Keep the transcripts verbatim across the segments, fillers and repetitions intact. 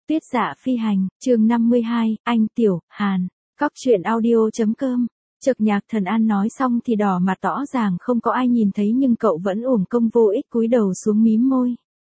Tuyết Dạ Phi Hành, chương năm mươi hai, anh Tiểu, Hàn, Cóc truyện audio.com. Chợt Nhạc Thần An nói xong thì đỏ mặt rõ ràng không có ai nhìn thấy nhưng cậu vẫn uổng công vô ích cúi đầu xuống mím môi.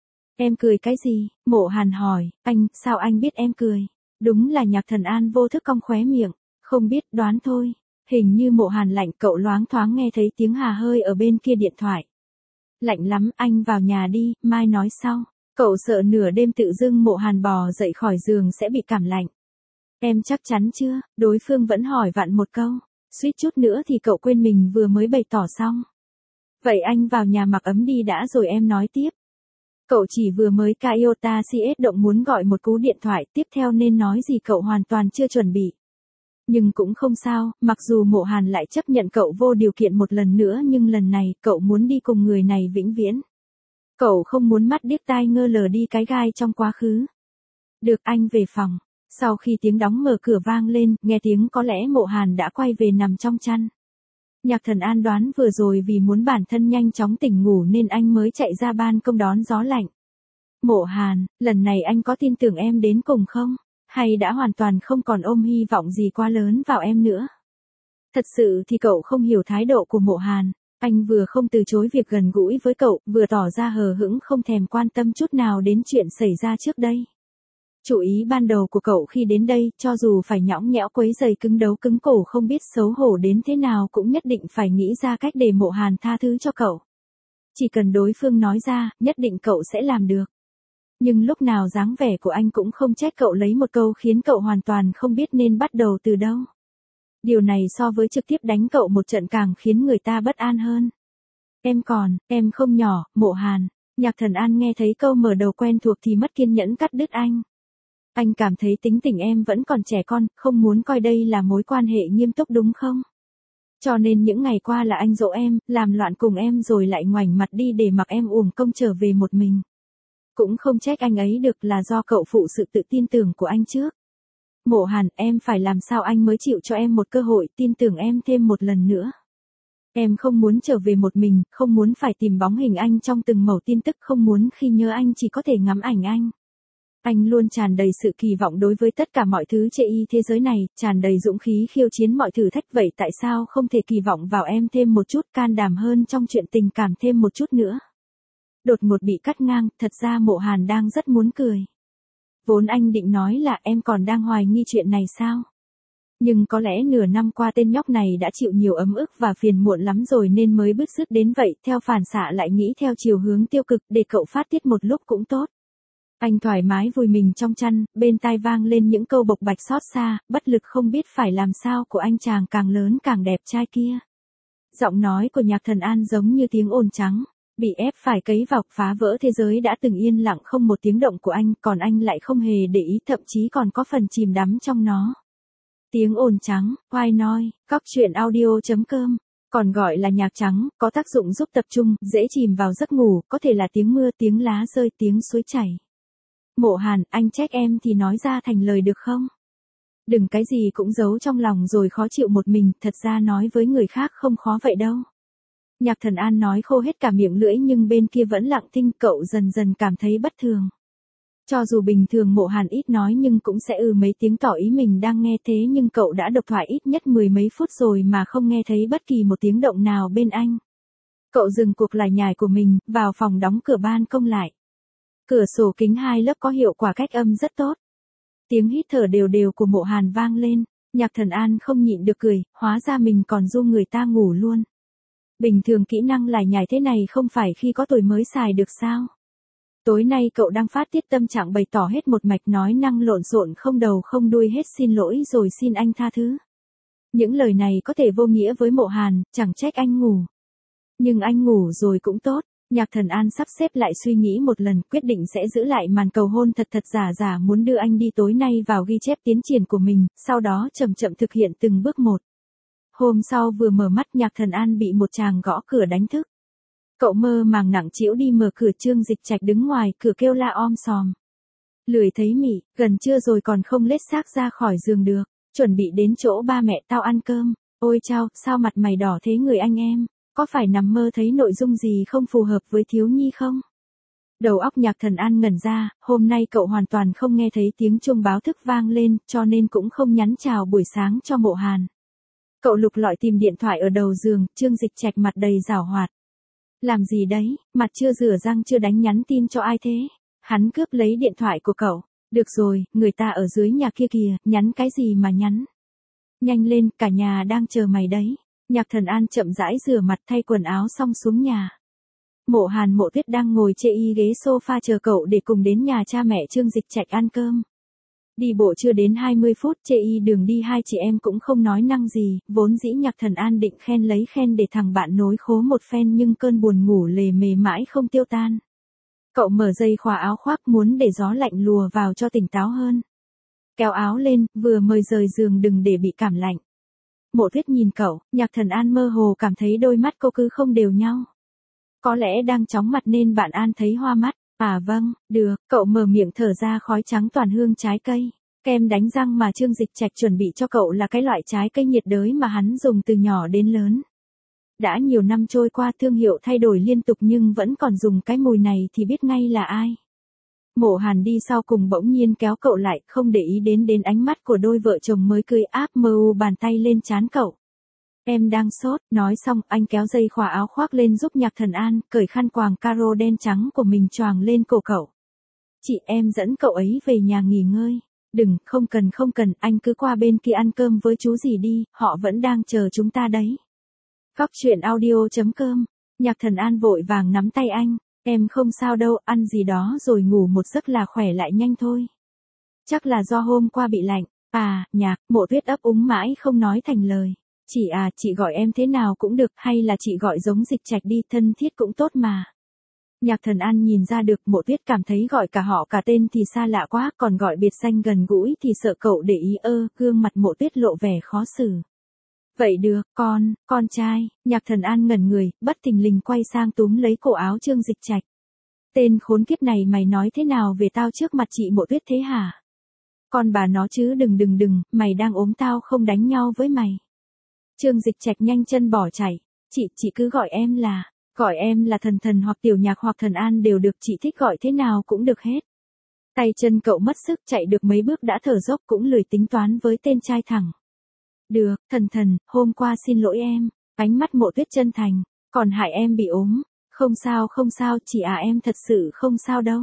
Em cười cái gì? Mộ Hàn hỏi, anh, sao anh biết em cười? Đúng là Nhạc Thần An vô thức cong khóe miệng, không biết, đoán thôi. Hình như Mộ Hàn lạnh, cậu loáng thoáng nghe thấy tiếng hà hơi ở bên kia điện thoại. Lạnh lắm, anh vào nhà đi, mai nói sau. Cậu sợ nửa đêm tự dưng Mộ Hàn bò dậy khỏi giường sẽ bị cảm lạnh. Em chắc chắn chưa? Đối phương vẫn hỏi vặn một câu. Suýt chút nữa thì cậu quên mình vừa mới bày tỏ xong. Vậy anh vào nhà mặc ấm đi đã rồi em nói tiếp. Cậu chỉ vừa mới ca iota xê ét động muốn gọi một cú điện thoại, tiếp theo nên nói gì cậu hoàn toàn chưa chuẩn bị. Nhưng cũng không sao, mặc dù Mộ Hàn lại chấp nhận cậu vô điều kiện một lần nữa nhưng lần này cậu muốn đi cùng người này vĩnh viễn. Cậu không muốn mắt điếc tai ngơ lờ đi cái gai trong quá khứ. Được, anh về phòng. Sau khi tiếng đóng mở cửa vang lên, nghe tiếng có lẽ Mộ Hàn đã quay về nằm trong chăn. Nhạc Thần An đoán vừa rồi vì muốn bản thân nhanh chóng tỉnh ngủ nên anh mới chạy ra ban công đón gió lạnh. Mộ Hàn, lần này anh có tin tưởng em đến cùng không? Hay đã hoàn toàn không còn ôm hy vọng gì quá lớn vào em nữa? Thật sự thì cậu không hiểu thái độ của Mộ Hàn. Anh vừa không từ chối việc gần gũi với cậu, vừa tỏ ra hờ hững không thèm quan tâm chút nào đến chuyện xảy ra trước đây. Chủ ý ban đầu của cậu khi đến đây, cho dù phải nhõng nhẽo quấy giày cứng đấu cứng cổ không biết xấu hổ đến thế nào cũng nhất định phải nghĩ ra cách để Mộ Hàn tha thứ cho cậu. Chỉ cần đối phương nói ra, nhất định cậu sẽ làm được. Nhưng lúc nào dáng vẻ của anh cũng không trách cậu lấy một câu khiến cậu hoàn toàn không biết nên bắt đầu từ đâu. Điều này so với trực tiếp đánh cậu một trận càng khiến người ta bất an hơn. Em còn, em không nhỏ, Mộ Hàn. Nhạc Thần An nghe thấy câu mở đầu quen thuộc thì mất kiên nhẫn cắt đứt anh. Anh cảm thấy tính tình em vẫn còn trẻ con, không muốn coi đây là mối quan hệ nghiêm túc đúng không? Cho nên những ngày qua là anh dỗ em, làm loạn cùng em rồi lại ngoảnh mặt đi để mặc em uổng công trở về một mình. Cũng không trách anh ấy được, là do cậu phụ sự tự tin tưởng của anh trước. Mộ Hàn, em phải làm sao anh mới chịu cho em một cơ hội tin tưởng em thêm một lần nữa. Em không muốn trở về một mình, không muốn phải tìm bóng hình anh trong từng mẩu tin tức, không muốn khi nhớ anh chỉ có thể ngắm ảnh anh. Anh luôn tràn đầy sự kỳ vọng đối với tất cả mọi thứ chê y thế giới này, tràn đầy dũng khí khiêu chiến mọi thử thách, vậy tại sao không thể kỳ vọng vào em thêm một chút, can đảm hơn trong chuyện tình cảm thêm một chút nữa. Đột ngột bị cắt ngang, thật ra Mộ Hàn đang rất muốn cười. Vốn anh định nói là em còn đang hoài nghi chuyện này sao? Nhưng có lẽ nửa năm qua tên nhóc này đã chịu nhiều ấm ức và phiền muộn lắm rồi nên mới bứt rứt đến vậy, theo phản xạ lại nghĩ theo chiều hướng tiêu cực để cậu phát tiết một lúc cũng tốt. Anh thoải mái vùi mình trong chăn, bên tai vang lên những câu bộc bạch xót xa, bất lực không biết phải làm sao của anh chàng càng lớn càng đẹp trai kia. Giọng nói của Nhạc Thần An giống như tiếng ồn trắng, bị ép phải cấy vào, phá vỡ thế giới đã từng yên lặng không một tiếng động của anh, còn anh lại không hề để ý, thậm chí còn có phần chìm đắm trong nó. Tiếng ồn trắng, white noise, Cóc truyện audio.com, còn gọi là nhạc trắng, có tác dụng giúp tập trung, dễ chìm vào giấc ngủ, có thể là tiếng mưa, tiếng lá rơi, tiếng suối chảy. Mộ Hàn, anh trách em thì nói ra thành lời được không? Đừng cái gì cũng giấu trong lòng rồi khó chịu một mình, thật ra nói với người khác không khó vậy đâu. Nhạc Thần An nói khô hết cả miệng lưỡi nhưng bên kia vẫn lặng thinh, cậu dần dần cảm thấy bất thường. Cho dù bình thường Mộ Hàn ít nói nhưng cũng sẽ ừ mấy tiếng tỏ ý mình đang nghe, thế nhưng cậu đã độc thoại ít nhất mười mấy phút rồi mà không nghe thấy bất kỳ một tiếng động nào bên anh. Cậu dừng cuộc lải nhải của mình, vào phòng đóng cửa ban công lại. Cửa sổ kính hai lớp có hiệu quả cách âm rất tốt. Tiếng hít thở đều đều của Mộ Hàn vang lên, Nhạc Thần An không nhịn được cười, hóa ra mình còn du người ta ngủ luôn. Bình thường kỹ năng lải nhải thế này không phải khi có tuổi mới xài được sao? Tối nay cậu đang phát tiết tâm trạng bày tỏ hết một mạch, nói năng lộn xộn không đầu không đuôi hết xin lỗi rồi xin anh tha thứ. Những lời này có thể vô nghĩa với Mộ Hàn, chẳng trách anh ngủ. Nhưng anh ngủ rồi cũng tốt. Nhạc Thần An sắp xếp lại suy nghĩ một lần, quyết định sẽ giữ lại màn cầu hôn thật thật giả giả muốn đưa anh đi tối nay vào ghi chép tiến triển của mình, sau đó chậm chậm thực hiện từng bước một. Hôm sau vừa mở mắt Nhạc Thần An bị một chàng gõ cửa đánh thức. Cậu mơ màng nặng trĩu đi mở cửa, Trương Dịch Trạch đứng ngoài cửa kêu la om sòm. Lười thấy mị, gần trưa rồi còn không lết xác ra khỏi giường được, chuẩn bị đến chỗ ba mẹ tao ăn cơm. Ôi chao, sao mặt mày đỏ thế người anh em? Có phải nằm mơ thấy nội dung gì không phù hợp với thiếu nhi không? Đầu óc Nhạc Thần An ngẩn ra, hôm nay cậu hoàn toàn không nghe thấy tiếng chuông báo thức vang lên, cho nên cũng không nhắn chào buổi sáng cho Mộ Hàn. Cậu lục lọi tìm điện thoại ở đầu giường, Trương Dịch Trạch mặt đầy giảo hoạt. Làm gì đấy, mặt chưa rửa răng chưa đánh nhắn tin cho ai thế? Hắn cướp lấy điện thoại của cậu. Được rồi, người ta ở dưới nhà kia kìa, nhắn cái gì mà nhắn? Nhanh lên, cả nhà đang chờ mày đấy. Nhạc Thần An chậm rãi rửa mặt thay quần áo xong xuống nhà. Mộ Hàn Mộ Tuyết đang ngồi chê y ghế sofa chờ cậu để cùng đến nhà cha mẹ Trương Dịch Trạch ăn cơm. Đi bộ chưa đến hai mươi phút chê y đường đi hai chị em cũng không nói năng gì, vốn dĩ Nhạc Thần An định khen lấy khen để thằng bạn nối khố một phen nhưng cơn buồn ngủ lề mề mãi không tiêu tan. Cậu mở dây khóa áo khoác muốn để gió lạnh lùa vào cho tỉnh táo hơn. Kéo áo lên, vừa mới rời giường đừng để bị cảm lạnh. Mộ Tuyết nhìn cậu, Nhạc Thần An mơ hồ cảm thấy đôi mắt cô cứ không đều nhau. Có lẽ đang chóng mặt nên bạn An thấy hoa mắt. À vâng, được, cậu mở miệng thở ra khói trắng toàn hương trái cây. Kem đánh răng mà Trương Dịch Trạch chuẩn bị cho cậu là cái loại trái cây nhiệt đới mà hắn dùng từ nhỏ đến lớn. Đã nhiều năm trôi qua thương hiệu thay đổi liên tục nhưng vẫn còn dùng cái mùi này thì biết ngay là ai. Mộ Hàn đi sau cùng bỗng nhiên kéo cậu lại, không để ý đến đến ánh mắt của đôi vợ chồng mới cưới áp mơ u bàn tay lên trán cậu. Em đang sốt, nói xong anh kéo dây khóa áo khoác lên giúp Nhạc Thần An, cởi khăn quàng caro đen trắng của mình choàng lên cổ cậu. Chị em dẫn cậu ấy về nhà nghỉ ngơi. Đừng, không cần không cần, anh cứ qua bên kia ăn cơm với chú gì đi, họ vẫn đang chờ chúng ta đấy. Cóc truyện audio chấm com. Nhạc Thần An vội vàng nắm tay anh. Em không sao đâu, ăn gì đó rồi ngủ một giấc là khỏe lại nhanh thôi. Chắc là do hôm qua bị lạnh. À, Nhạc, Mộ Tuyết ấp úng mãi không nói thành lời. Chị à, chị gọi em thế nào cũng được, hay là chị gọi giống Dịch Trạch đi, thân thiết cũng tốt mà. Nhạc Thần An nhìn ra được, Mộ Tuyết cảm thấy gọi cả họ cả tên thì xa lạ quá, còn gọi biệt danh gần gũi thì sợ cậu để ý ơ, gương mặt Mộ Tuyết lộ vẻ khó xử. Vậy được, con, con trai, Nhạc Thần An ngẩn người, bất thình lình quay sang túm lấy cổ áo Trương Dịch Trạch. Tên khốn kiếp này mày nói thế nào về tao trước mặt chị Mộ Tuyết thế hả? Con bà nó chứ đừng đừng đừng, mày đang ốm tao không đánh nhau với mày. Trương Dịch Trạch nhanh chân bỏ chạy. Chị, chị cứ gọi em là, gọi em là Thần Thần hoặc Tiểu Nhạc hoặc Thần An đều được, chị thích gọi thế nào cũng được hết. Tay chân cậu mất sức chạy được mấy bước đã thở dốc cũng lười tính toán với tên trai thẳng. Được, Thần Thần, hôm qua xin lỗi em. Ánh mắt Mộ Tuyết chân thành, còn hại em bị ốm. Không sao không sao, chị à em thật sự không sao đâu.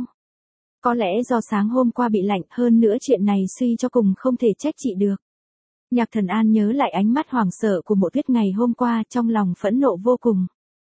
Có lẽ do sáng hôm qua bị lạnh, hơn nữa chuyện này suy cho cùng không thể trách chị được. Nhạc Thần An nhớ lại ánh mắt hoảng sợ của Mộ Tuyết ngày hôm qua, trong lòng phẫn nộ vô cùng.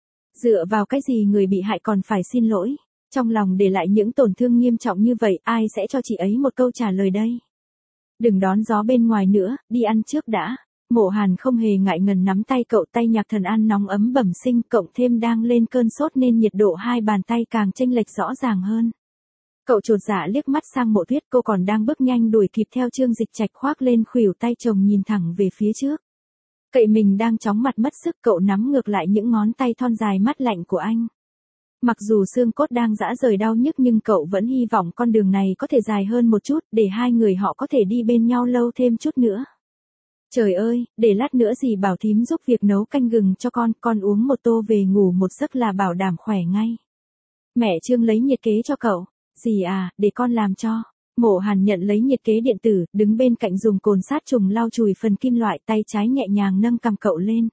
Dựa vào cái gì người bị hại còn phải xin lỗi? Trong lòng để lại những tổn thương nghiêm trọng như vậy, ai sẽ cho chị ấy một câu trả lời đây? Đừng đón gió bên ngoài nữa, đi ăn trước đã. Mộ Hàn không hề ngại ngần nắm tay cậu, tay Nhạc Thần An nóng ấm bẩm sinh, cộng thêm đang lên cơn sốt nên nhiệt độ hai bàn tay càng chênh lệch rõ ràng hơn. Cậu chột dạ liếc mắt sang Mộ Tuyết, cô còn đang bước nhanh đuổi kịp theo Trương Dịch Trạch khoác lên khuỷu tay chồng nhìn thẳng về phía trước. Cậy mình đang chóng mặt mất sức, cậu nắm ngược lại những ngón tay thon dài mát lạnh của anh. Mặc dù xương cốt đang rã rời đau nhức nhưng cậu vẫn hy vọng con đường này có thể dài hơn một chút, để hai người họ có thể đi bên nhau lâu thêm chút nữa. Trời ơi, để lát nữa dì bảo thím giúp việc nấu canh gừng cho con, con uống một tô về ngủ một giấc là bảo đảm khỏe ngay. Mẹ Trương lấy nhiệt kế cho cậu. Dì à, để con làm cho. Mộ Hàn nhận lấy nhiệt kế điện tử, đứng bên cạnh dùng cồn sát trùng lau chùi phần kim loại, tay trái nhẹ nhàng nâng cằm cậu lên.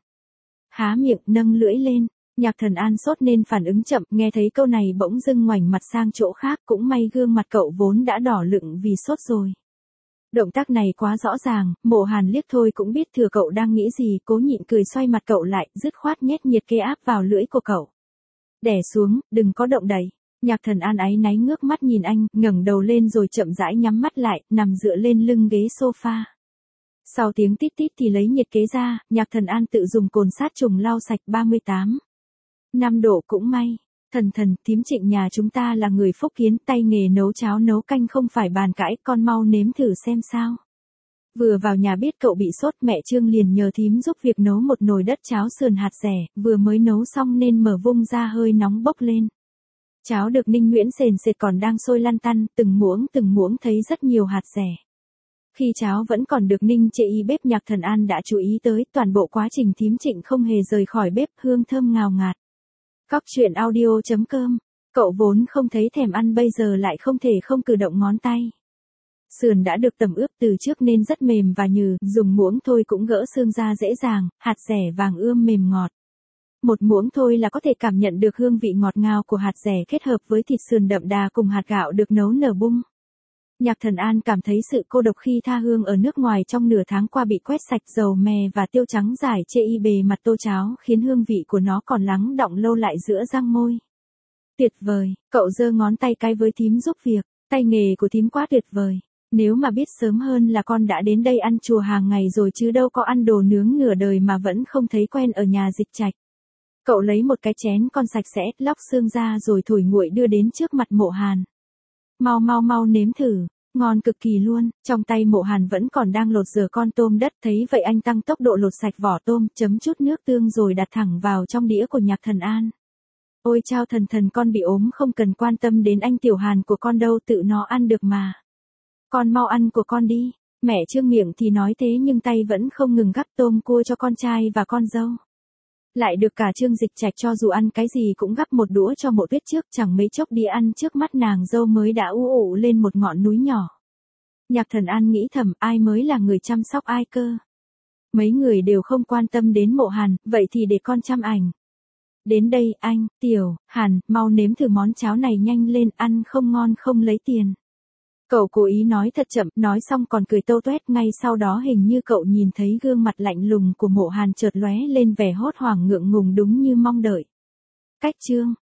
Há miệng, nâng lưỡi lên. Nhạc Thần An sốt nên phản ứng chậm, nghe thấy câu này bỗng dưng ngoảnh mặt sang chỗ khác, cũng may gương mặt cậu vốn đã đỏ lựng vì sốt rồi. Động tác này quá rõ ràng, Mộ Hàn liếc thôi cũng biết thừa cậu đang nghĩ gì, cố nhịn cười xoay mặt cậu lại, dứt khoát nhét nhiệt kế áp vào lưỡi của cậu. Đè xuống, đừng có động đậy. Nhạc Thần An áy náy ngước mắt nhìn anh, ngẩng đầu lên rồi chậm rãi nhắm mắt lại, nằm dựa lên lưng ghế sofa. Sau tiếng tít tít thì lấy nhiệt kế ra, Nhạc Thần An tự dùng cồn sát trùng lau sạch ba mươi tám. năm độ cũng may. Thần Thần, thím Trịnh nhà chúng ta là người Phúc Kiến, tay nghề nấu cháo nấu canh không phải bàn cãi, con mau nếm thử xem sao. Vừa vào nhà biết cậu bị sốt, mẹ Trương liền nhờ thím giúp việc nấu một nồi đất cháo sườn hạt dẻ, vừa mới nấu xong nên mở vung ra hơi nóng bốc lên. Cháo được ninh nhuyễn sền sệt còn đang sôi lăn tăn, từng muỗng từng muỗng thấy rất nhiều hạt dẻ. Khi cháo vẫn còn được ninh chê y bếp, Nhạc Thần An đã chú ý tới toàn bộ quá trình thím Trịnh không hề rời khỏi bếp, hương thơm ngào ngạt. Cóc truyện audio chấm com Cậu vốn không thấy thèm ăn bây giờ lại không thể không cử động ngón tay. Sườn đã được tẩm ướp từ trước nên rất mềm và nhừ, dùng muỗng thôi cũng gỡ xương ra dễ dàng, hạt dẻ vàng ươm mềm ngọt. Một muỗng thôi là có thể cảm nhận được hương vị ngọt ngào của hạt dẻ kết hợp với thịt sườn đậm đà cùng hạt gạo được nấu nở bung. Nhạc Thần An cảm thấy sự cô độc khi tha hương ở nước ngoài trong nửa tháng qua bị quét sạch dầu mè và tiêu trắng rải chê y bề mặt tô cháo khiến hương vị của nó còn lắng đọng lâu lại giữa răng môi. Tuyệt vời, cậu giơ ngón tay cái với thím giúp việc, tay nghề của thím quá tuyệt vời. Nếu mà biết sớm hơn là con đã đến đây ăn chùa hàng ngày rồi chứ đâu có ăn đồ nướng nửa đời mà vẫn không thấy quen ở nhà Dịch Trạch. Cậu lấy một cái chén con sạch sẽ, lóc xương ra rồi thổi nguội đưa đến trước mặt Mộ Hàn. Mau mau mau nếm thử, ngon cực kỳ luôn. Trong tay Mộ Hàn vẫn còn đang lột rửa con tôm đất, thấy vậy anh tăng tốc độ lột sạch vỏ tôm, chấm chút nước tương rồi đặt thẳng vào trong đĩa của Nhạc Thần An. Ôi chao thần thần, con bị ốm không cần quan tâm đến anh Tiểu Hàn của con đâu, tự nó ăn được mà. Con mau ăn của con đi. Mẹ trương miệng thì nói thế nhưng tay vẫn không ngừng gắp tôm cua cho con trai và con dâu. Lại được cả Trương Dịch Trạch cho dù ăn cái gì cũng gắp một đũa cho Mộ Tuyết trước, chẳng mấy chốc đĩa ăn trước mắt nàng dâu mới đã u ụ lên một ngọn núi nhỏ. Nhạc Thần An nghĩ thầm, ai mới là người chăm sóc ai cơ. Mấy người đều không quan tâm đến Mộ Hàn, vậy thì để con chăm ảnh. Đến đây anh, Tiểu, Hàn, mau nếm thử món cháo này nhanh lên, ăn không ngon không lấy tiền. Cậu cố ý nói thật chậm, nói xong còn cười tâu tuét, ngay sau đó hình như cậu nhìn thấy gương mặt lạnh lùng của Mộ Hàn chợt lóe lên vẻ hốt hoảng ngượng ngùng đúng như mong đợi. Cách chương